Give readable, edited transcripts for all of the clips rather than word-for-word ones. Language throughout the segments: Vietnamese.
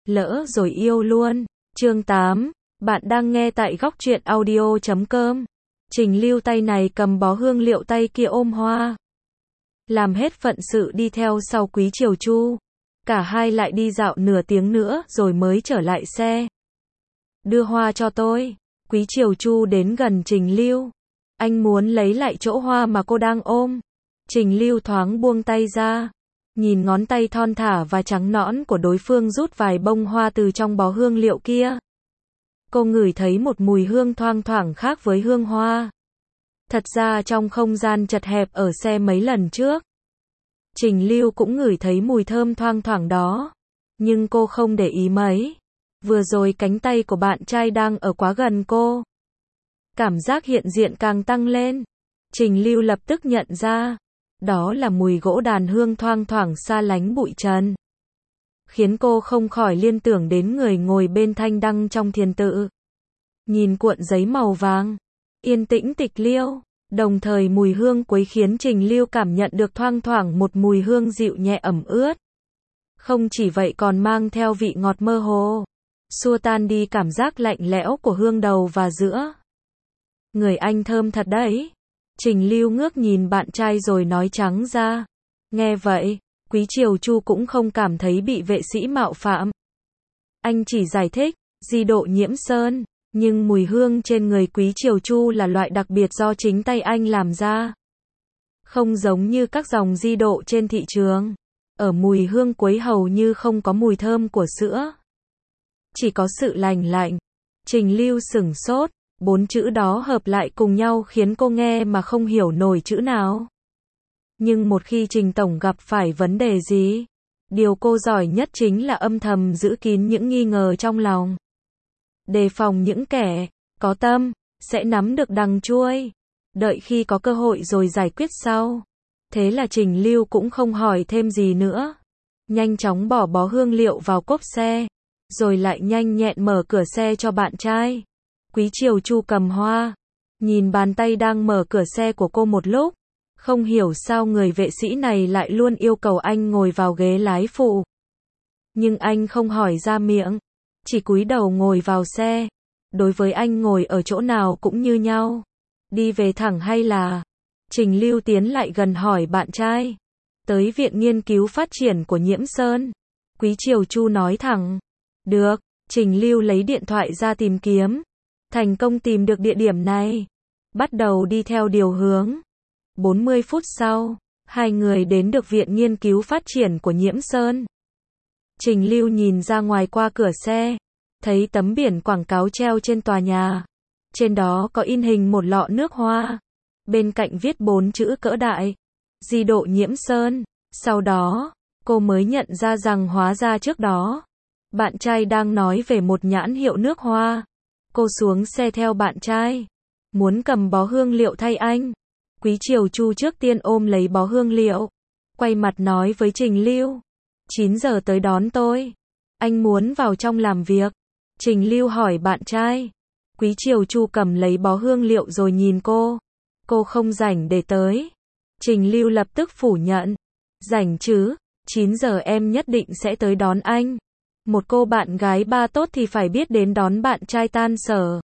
lỡ rồi yêu luôn. Chương 8, bạn đang nghe tại góc truyện audio.com. Trình Lưu tay này cầm bó hương liệu, tay kia ôm hoa. Làm hết phận sự đi theo sau Quý Triều Chu. Cả hai lại đi dạo nửa tiếng nữa rồi mới trở lại xe. Đưa hoa cho tôi. Quý Triều Chu đến gần Trình Lưu. Anh muốn lấy lại chỗ hoa mà cô đang ôm. Trình Lưu thoáng buông tay ra. Nhìn ngón tay thon thả và trắng nõn của đối phương rút vài bông hoa từ trong bó hương liệu kia. Cô ngửi thấy một mùi hương thoang thoảng khác với hương hoa. Thật ra trong không gian chật hẹp ở xe mấy lần trước, Trình Lưu cũng ngửi thấy mùi thơm thoang thoảng đó. Nhưng cô không để ý mấy. Vừa rồi cánh tay của bạn trai đang ở quá gần cô. Cảm giác hiện diện càng tăng lên. Trình Lưu lập tức nhận ra. Đó là mùi gỗ đàn hương thoang thoảng xa lánh bụi trần. Khiến cô không khỏi liên tưởng đến người ngồi bên thanh đăng trong thiền tự. Nhìn cuộn giấy màu vàng. Yên tĩnh tịch liêu. Đồng thời mùi hương quấy khiến Trình Lưu cảm nhận được thoang thoảng một mùi hương dịu nhẹ ẩm ướt. Không chỉ vậy còn mang theo vị ngọt mơ hồ. Xua tan đi cảm giác lạnh lẽo của hương đầu và giữa. Người anh thơm thật đấy. Trình Lưu ngước nhìn bạn trai rồi nói trắng ra. Nghe vậy, Quý Triều Chu cũng không cảm thấy bị vệ sĩ mạo phạm. Anh chỉ giải thích, di độ nhiễm sơn. Nhưng mùi hương trên người Quý Triều Chu là loại đặc biệt do chính tay anh làm ra. Không giống như các dòng di độ trên thị trường. Ở mùi hương quấy hầu như không có mùi thơm của sữa. Chỉ có sự lành lạnh. Trình Lưu sửng sốt. 4 chữ đó hợp lại cùng nhau khiến cô nghe mà không hiểu nổi chữ nào. Nhưng một khi Trình Tổng gặp phải vấn đề gì, điều cô giỏi nhất chính là âm thầm giữ kín những nghi ngờ trong lòng. Đề phòng những kẻ có tâm sẽ nắm được đằng chuôi, đợi khi có cơ hội rồi giải quyết sau. Thế là Trình Lưu cũng không hỏi thêm gì nữa. Nhanh chóng bỏ bó hương liệu vào cốp xe, rồi lại nhanh nhẹn mở cửa xe cho bạn trai. Quý Triều Chu cầm hoa, nhìn bàn tay đang mở cửa xe của cô một lúc, không hiểu sao người vệ sĩ này lại luôn yêu cầu anh ngồi vào ghế lái phụ. Nhưng anh không hỏi ra miệng, chỉ cúi đầu ngồi vào xe. Đối với anh ngồi ở chỗ nào cũng như nhau. Đi về thẳng hay là... Trình Lưu tiến lại gần hỏi bạn trai. Tới Viện Nghiên cứu Phát triển của Nhiễm Sơn. Quý Triều Chu nói thẳng. Được. Trình Lưu lấy điện thoại ra tìm kiếm. Thành công tìm được địa điểm này. Bắt đầu đi theo điều hướng. 40 phút sau, hai người đến được Viện Nghiên cứu Phát triển của Nhiễm Sơn. Trình Lưu nhìn ra ngoài qua cửa xe, thấy tấm biển quảng cáo treo trên tòa nhà. Trên đó có in hình một lọ nước hoa. Bên cạnh viết 4 chữ cỡ đại. Di độ Nhiễm Sơn. Sau đó, cô mới nhận ra rằng hóa ra trước đó, bạn trai đang nói về một nhãn hiệu nước hoa. Cô xuống xe theo bạn trai, muốn cầm bó hương liệu thay anh. Quý Triều Chu trước tiên ôm lấy bó hương liệu, quay mặt nói với Trình Lưu. 9 giờ tới đón tôi. Anh muốn vào trong làm việc. Trình Lưu hỏi bạn trai. Quý Triều Chu cầm lấy bó hương liệu rồi nhìn cô. Cô không rảnh để tới. Trình Lưu lập tức phủ nhận. Rảnh chứ, 9 giờ em nhất định sẽ tới đón anh. Một cô bạn gái ba tốt thì phải biết đến đón bạn trai tan sở.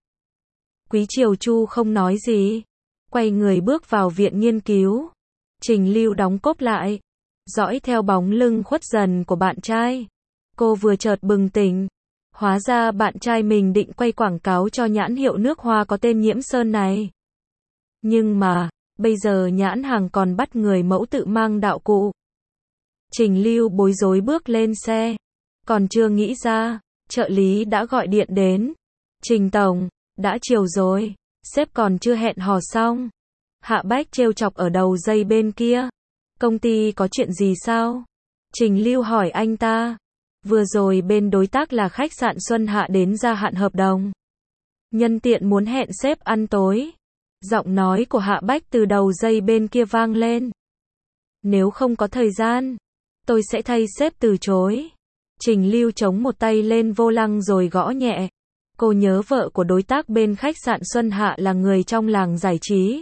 Quý Triều Chu không nói gì. Quay người bước vào viện nghiên cứu. Trình Lưu đóng cốp lại. Dõi theo bóng lưng khuất dần của bạn trai. Cô vừa chợt bừng tỉnh. Hóa ra bạn trai mình định quay quảng cáo cho nhãn hiệu nước hoa có tên Nhiễm Sơn này. Nhưng mà, bây giờ nhãn hàng còn bắt người mẫu tự mang đạo cụ. Trình Lưu bối rối bước lên xe. Còn chưa nghĩ ra, trợ lý đã gọi điện đến. Trình Tổng, đã chiều rồi, sếp còn chưa hẹn hò xong. Hạ Bách trêu chọc ở đầu dây bên kia. Công ty có chuyện gì sao? Trình Lưu hỏi anh ta. Vừa rồi bên đối tác là khách sạn Xuân Hạ đến gia hạn hợp đồng. Nhân tiện muốn hẹn sếp ăn tối. Giọng nói của Hạ Bách từ đầu dây bên kia vang lên. Nếu không có thời gian, tôi sẽ thay sếp từ chối. Trình Lưu chống một tay lên vô lăng rồi gõ nhẹ. Cô nhớ vợ của đối tác bên khách sạn Xuân Hạ là người trong làng giải trí.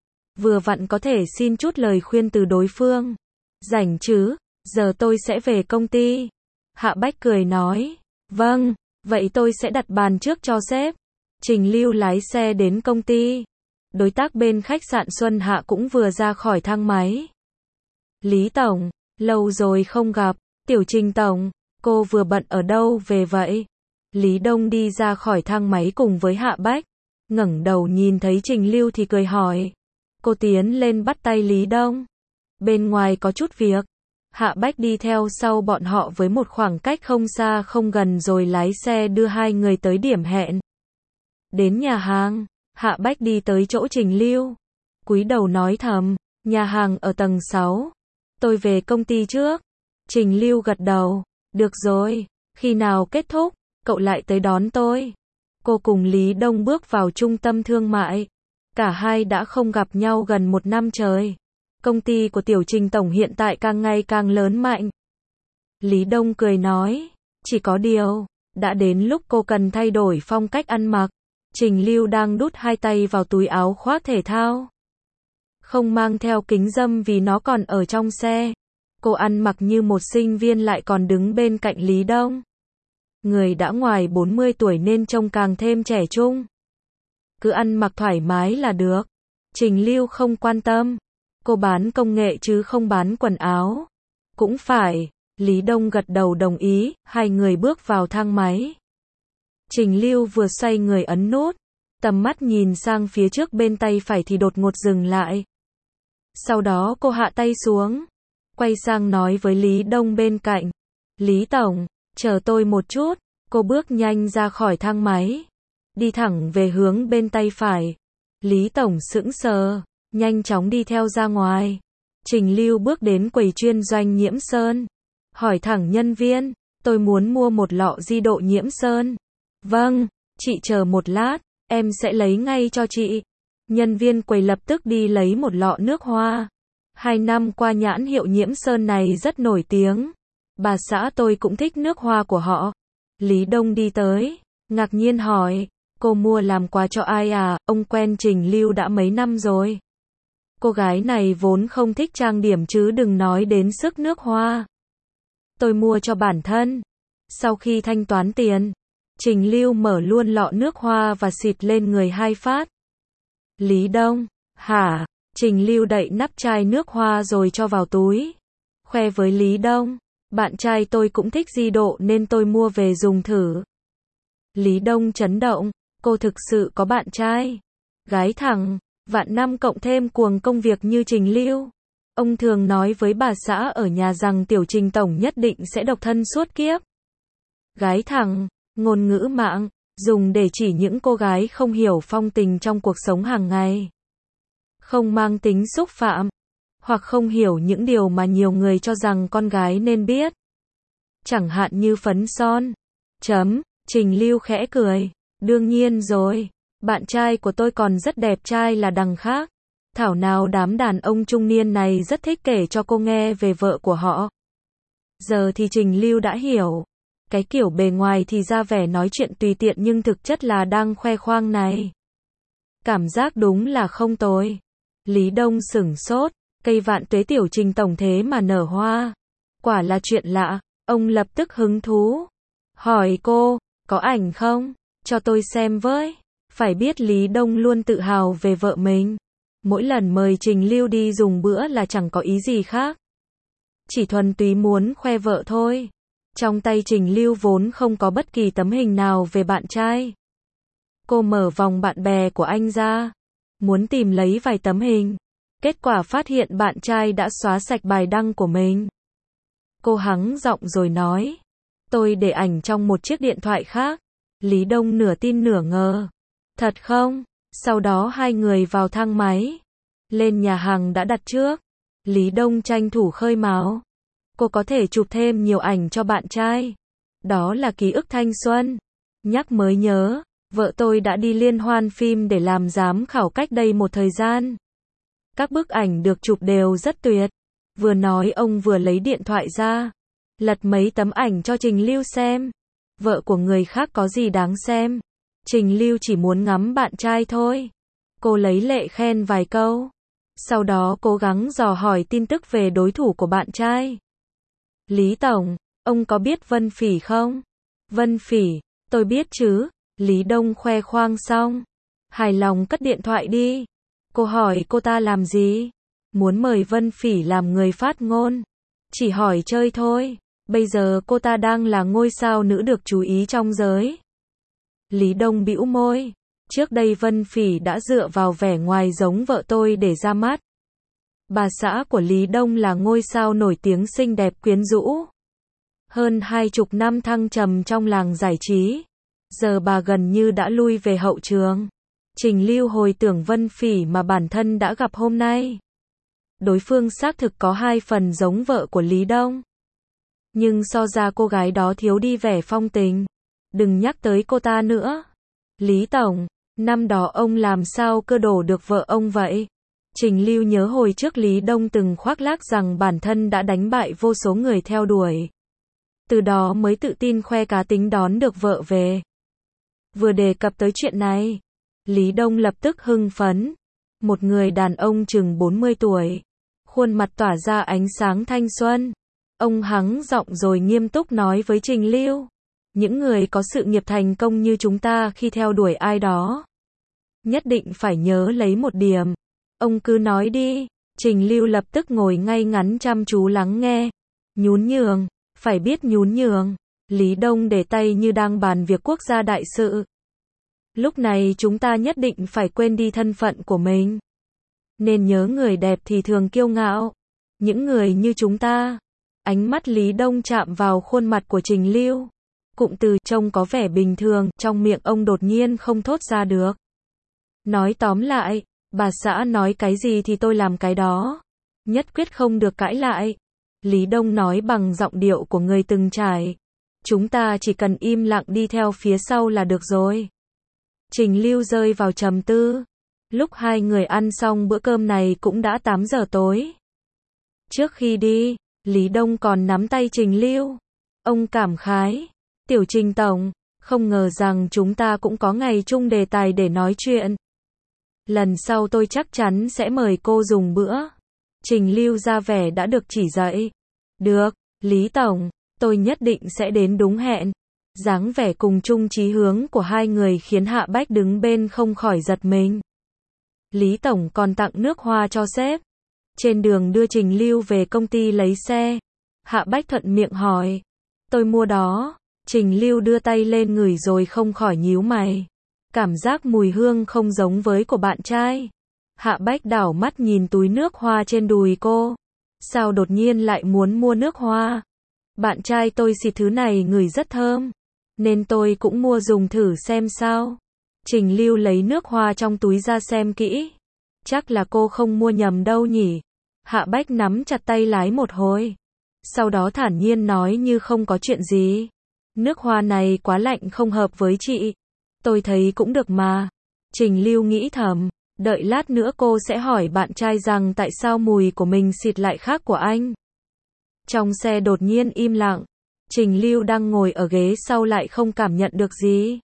Vừa vặn có thể xin chút lời khuyên từ đối phương. Rảnh chứ, giờ tôi sẽ về công ty. Hạ Bách cười nói. Vâng, vậy tôi sẽ đặt bàn trước cho sếp. Trình Lưu lái xe đến công ty. Đối tác bên khách sạn Xuân Hạ cũng vừa ra khỏi thang máy. Lý Tổng, lâu rồi không gặp. Tiểu Trình Tổng, cô vừa bận ở đâu về vậy? Lý Đông đi ra khỏi thang máy cùng với Hạ Bách. Ngẩng đầu nhìn thấy Trình Lưu thì cười hỏi. Cô tiến lên bắt tay Lý Đông. Bên ngoài có chút việc. Hạ Bách đi theo sau bọn họ với một khoảng cách không xa không gần rồi lái xe đưa hai người tới điểm hẹn. Đến nhà hàng, Hạ Bách đi tới chỗ Trình Lưu. Cúi đầu nói thầm, nhà hàng ở tầng 6. Tôi về công ty trước. Trình Lưu gật đầu, được rồi, khi nào kết thúc, cậu lại tới đón tôi. Cô cùng Lý Đông bước vào trung tâm thương mại. Cả hai đã không gặp nhau gần 1 năm trời. Công ty của Tiểu Trình Tổng hiện tại càng ngày càng lớn mạnh. Lý Đông cười nói, chỉ có điều, đã đến lúc cô cần thay đổi phong cách ăn mặc. Trình Lưu đang đút hai tay vào túi áo khoác thể thao. Không mang theo kính râm vì nó còn ở trong xe. Cô ăn mặc như một sinh viên lại còn đứng bên cạnh Lý Đông. Người đã ngoài 40 tuổi nên trông càng thêm trẻ trung. Cứ ăn mặc thoải mái là được. Trình Lưu không quan tâm. Cô bán công nghệ chứ không bán quần áo. Cũng phải. Lý Đông gật đầu đồng ý, hai người bước vào thang máy. Trình Lưu vừa xoay người ấn nút. Tầm mắt nhìn sang phía trước bên tay phải thì đột ngột dừng lại. Sau đó cô hạ tay xuống. Quay sang nói với Lý Đông bên cạnh. Lý Tổng, chờ tôi một chút. Cô bước nhanh ra khỏi thang máy. Đi thẳng về hướng bên tay phải. Lý Tổng sững sờ, nhanh chóng đi theo ra ngoài. Trình Lưu bước đến quầy chuyên doanh Nhiễm Sơn. Hỏi thẳng nhân viên, tôi muốn mua một lọ di độ Nhiễm Sơn. Vâng, chị chờ một lát, em sẽ lấy ngay cho chị. Nhân viên quầy lập tức đi lấy một lọ nước hoa. 2 năm qua nhãn hiệu Nhiễm Sơn này rất nổi tiếng. Bà xã tôi cũng thích nước hoa của họ. Lý Đông đi tới, ngạc nhiên hỏi, cô mua làm quà cho ai à? Ông quen Trình Lưu đã mấy năm rồi. Cô gái này vốn không thích trang điểm chứ đừng nói đến sức nước hoa. Tôi mua cho bản thân. Sau khi thanh toán tiền, Trình Lưu mở luôn lọ nước hoa và xịt lên người 2 phát. Lý Đông, hả? Trình Lưu đậy nắp chai nước hoa rồi cho vào túi. Khoe với Lý Đông, bạn trai tôi cũng thích di độ nên tôi mua về dùng thử. Lý Đông chấn động, cô thực sự có bạn trai. Gái thẳng, vạn năm cộng thêm cuồng công việc như Trình Lưu. Ông thường nói với bà xã ở nhà rằng Tiểu Trình Tổng nhất định sẽ độc thân suốt kiếp. Gái thẳng, ngôn ngữ mạng, dùng để chỉ những cô gái không hiểu phong tình trong cuộc sống hàng ngày. Không mang tính xúc phạm, hoặc không hiểu những điều mà nhiều người cho rằng con gái nên biết. Chẳng hạn như phấn son. Trình Lưu khẽ cười. Đương nhiên rồi, bạn trai của tôi còn rất đẹp trai là đằng khác. Thảo nào đám đàn ông trung niên này rất thích kể cho cô nghe về vợ của họ. Giờ thì Trình Lưu đã hiểu. Cái kiểu bề ngoài thì ra vẻ nói chuyện tùy tiện nhưng thực chất là đang khoe khoang này. Cảm giác đúng là không tồi. Lý Đông sửng sốt, cây vạn tuế Tiểu Trình Tổng thế mà nở hoa. Quả là chuyện lạ, ông lập tức hứng thú. Hỏi cô, có ảnh không? Cho tôi xem với. Phải biết Lý Đông luôn tự hào về vợ mình. Mỗi lần mời Trình Lưu đi dùng bữa là chẳng có ý gì khác. Chỉ thuần túy muốn khoe vợ thôi. Trong tay Trình Lưu vốn không có bất kỳ tấm hình nào về bạn trai. Cô mở vòng bạn bè của anh ra. Muốn tìm lấy vài tấm hình. Kết quả phát hiện bạn trai đã xóa sạch bài đăng của mình. Cô hắng giọng rồi nói. Tôi để ảnh trong một chiếc điện thoại khác. Lý Đông nửa tin nửa ngờ. Thật không? Sau đó hai người vào thang máy. Lên nhà hàng đã đặt trước. Lý Đông tranh thủ khơi mào. Cô có thể chụp thêm nhiều ảnh cho bạn trai. Đó là ký ức thanh xuân. Nhắc mới nhớ, vợ tôi đã đi liên hoan phim để làm giám khảo cách đây một thời gian. Các bức ảnh được chụp đều rất tuyệt. Vừa nói ông vừa lấy điện thoại ra. Lật mấy tấm ảnh cho Trình Lưu xem. Vợ của người khác có gì đáng xem. Trình Lưu chỉ muốn ngắm bạn trai thôi. Cô lấy lệ khen vài câu. Sau đó cố gắng dò hỏi tin tức về đối thủ của bạn trai. Lý Tổng, ông có biết Vân Phỉ không? Vân Phỉ, tôi biết chứ. Lý Đông khoe khoang xong. Hài lòng cất điện thoại đi. Cô hỏi cô ta làm gì? Muốn mời Vân Phỉ làm người phát ngôn. Chỉ hỏi chơi thôi. Bây giờ cô ta đang là ngôi sao nữ được chú ý trong giới. Lý Đông bĩu môi. Trước đây Vân Phỉ đã dựa vào vẻ ngoài giống vợ tôi để ra mắt. Bà xã của Lý Đông là ngôi sao nổi tiếng xinh đẹp quyến rũ. Hơn 20 năm thăng trầm trong làng giải trí. Giờ bà gần như đã lui về hậu trường. Trình Lưu hồi tưởng Vân Phỉ mà bản thân đã gặp hôm nay. Đối phương xác thực có 2 phần giống vợ của Lý Đông. Nhưng so ra cô gái đó thiếu đi vẻ phong tình. Đừng nhắc tới cô ta nữa. Lý Tổng, năm đó ông làm sao cơ đổ được vợ ông vậy? Trình Lưu nhớ hồi trước Lý Đông từng khoác lác rằng bản thân đã đánh bại vô số người theo đuổi. Từ đó mới tự tin khoe cá tính đón được vợ về. Vừa đề cập tới chuyện này, Lý Đông lập tức hưng phấn. Một người đàn ông chừng 40 tuổi. Khuôn mặt tỏa ra ánh sáng thanh xuân. Ông hắng giọng rồi nghiêm túc nói với Trình Lưu. Những người có sự nghiệp thành công như chúng ta khi theo đuổi ai đó. Nhất định phải nhớ lấy một điểm. Ông cứ nói đi. Trình Lưu lập tức ngồi ngay ngắn chăm chú lắng nghe. Nhún nhường. Phải biết nhún nhường. Lý Đông để tay như đang bàn việc quốc gia đại sự. Lúc này chúng ta nhất định phải quên đi thân phận của mình. Nên nhớ người đẹp thì thường kiêu ngạo. Những người như chúng ta. Ánh mắt Lý Đông chạm vào khuôn mặt của Trình Lưu. Cụm từ trông có vẻ bình thường, trong miệng ông đột nhiên không thốt ra được. Nói tóm lại, bà xã nói cái gì thì tôi làm cái đó. Nhất quyết không được cãi lại. Lý Đông nói bằng giọng điệu của người từng trải. Chúng ta chỉ cần im lặng đi theo phía sau là được rồi. Trình Lưu rơi vào trầm tư. Lúc hai người ăn xong bữa cơm này cũng đã 8 giờ tối. Trước khi đi, Lý Đông còn nắm tay Trình Lưu. Ông cảm khái. Tiểu Trình Tổng, không ngờ rằng chúng ta cũng có ngày chung đề tài để nói chuyện. Lần sau tôi chắc chắn sẽ mời cô dùng bữa. Trình Lưu ra vẻ đã được chỉ dạy. Được, Lý Tổng, tôi nhất định sẽ đến đúng hẹn. Dáng vẻ cùng chung chí hướng của hai người khiến Hạ Bách đứng bên không khỏi giật mình. Lý Tổng còn tặng nước hoa cho sếp. Trên đường đưa Trình Lưu về công ty lấy xe, Hạ Bách thuận miệng hỏi. Tôi mua đó. Trình Lưu đưa tay lên ngửi rồi không khỏi nhíu mày. Cảm giác mùi hương không giống với của bạn trai. Hạ Bách đảo mắt nhìn túi nước hoa trên đùi cô. Sao đột nhiên lại muốn mua nước hoa? Bạn trai tôi xịt thứ này ngửi rất thơm. Nên tôi cũng mua dùng thử xem sao. Trình Lưu lấy nước hoa trong túi ra xem kỹ. Chắc là cô không mua nhầm đâu nhỉ? Hạ Bách nắm chặt tay lái một hồi. Sau đó thản nhiên nói như không có chuyện gì. Nước hoa này quá lạnh không hợp với chị. Tôi thấy cũng được mà. Trình Lưu nghĩ thầm. Đợi lát nữa cô sẽ hỏi bạn trai rằng tại sao mùi của mình xịt lại khác của anh. Trong xe đột nhiên im lặng. Trình Lưu đang ngồi ở ghế sau lại không cảm nhận được gì.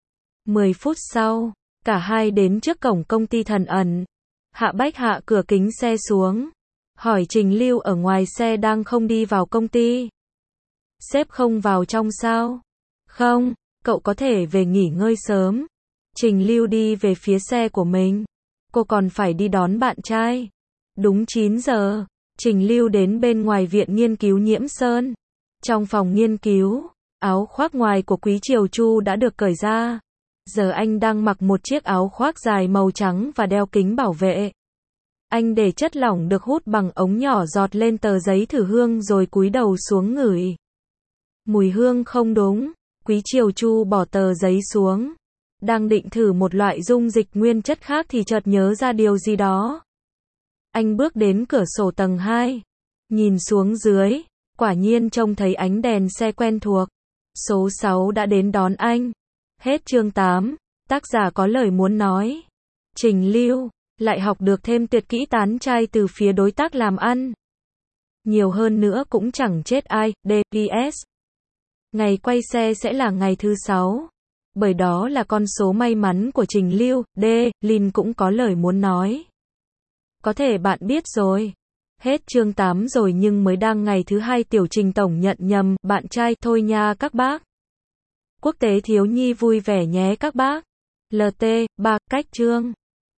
10 phút sau, cả hai đến trước cổng công ty Thần Ẩn. Hạ Bách hạ cửa kính xe xuống. Hỏi Trình Lưu ở ngoài xe đang không đi vào công ty. Sếp không vào trong sao? Không, cậu có thể về nghỉ ngơi sớm. Trình Lưu đi về phía xe của mình. Cô còn phải đi đón bạn trai. Đúng 9 giờ, Trình Lưu đến bên ngoài viện nghiên cứu Nhiễm Sơn. Trong phòng nghiên cứu, áo khoác ngoài của Quý Triều Chu đã được cởi ra. Giờ anh đang mặc một chiếc áo khoác dài màu trắng và đeo kính bảo vệ. Anh để chất lỏng được hút bằng ống nhỏ giọt lên tờ giấy thử hương rồi cúi đầu xuống ngửi. Mùi hương không đúng. Quý Triều Chu bỏ tờ giấy xuống. Đang định thử một loại dung dịch nguyên chất khác thì chợt nhớ ra điều gì đó. Anh bước đến cửa sổ tầng 2. Nhìn xuống dưới. Quả nhiên trông thấy ánh đèn xe quen thuộc. Số 6 đã đến đón anh. Hết chương 8. Tác giả có lời muốn nói. Trình Lưu lại học được thêm tuyệt kỹ tán trai từ phía đối tác làm ăn. Nhiều hơn nữa cũng chẳng chết ai. DPS. Ngày quay xe sẽ là ngày thứ 6. Bởi đó là con số may mắn của Trình Lưu. Lin cũng có lời muốn nói. Có thể bạn biết rồi. Hết chương 8 rồi nhưng mới đang ngày thứ 2 Tiểu Trình Tổng nhận nhầm bạn trai thôi nha các bác. Quốc tế thiếu nhi vui vẻ nhé các bác. LT, 3, cách chương.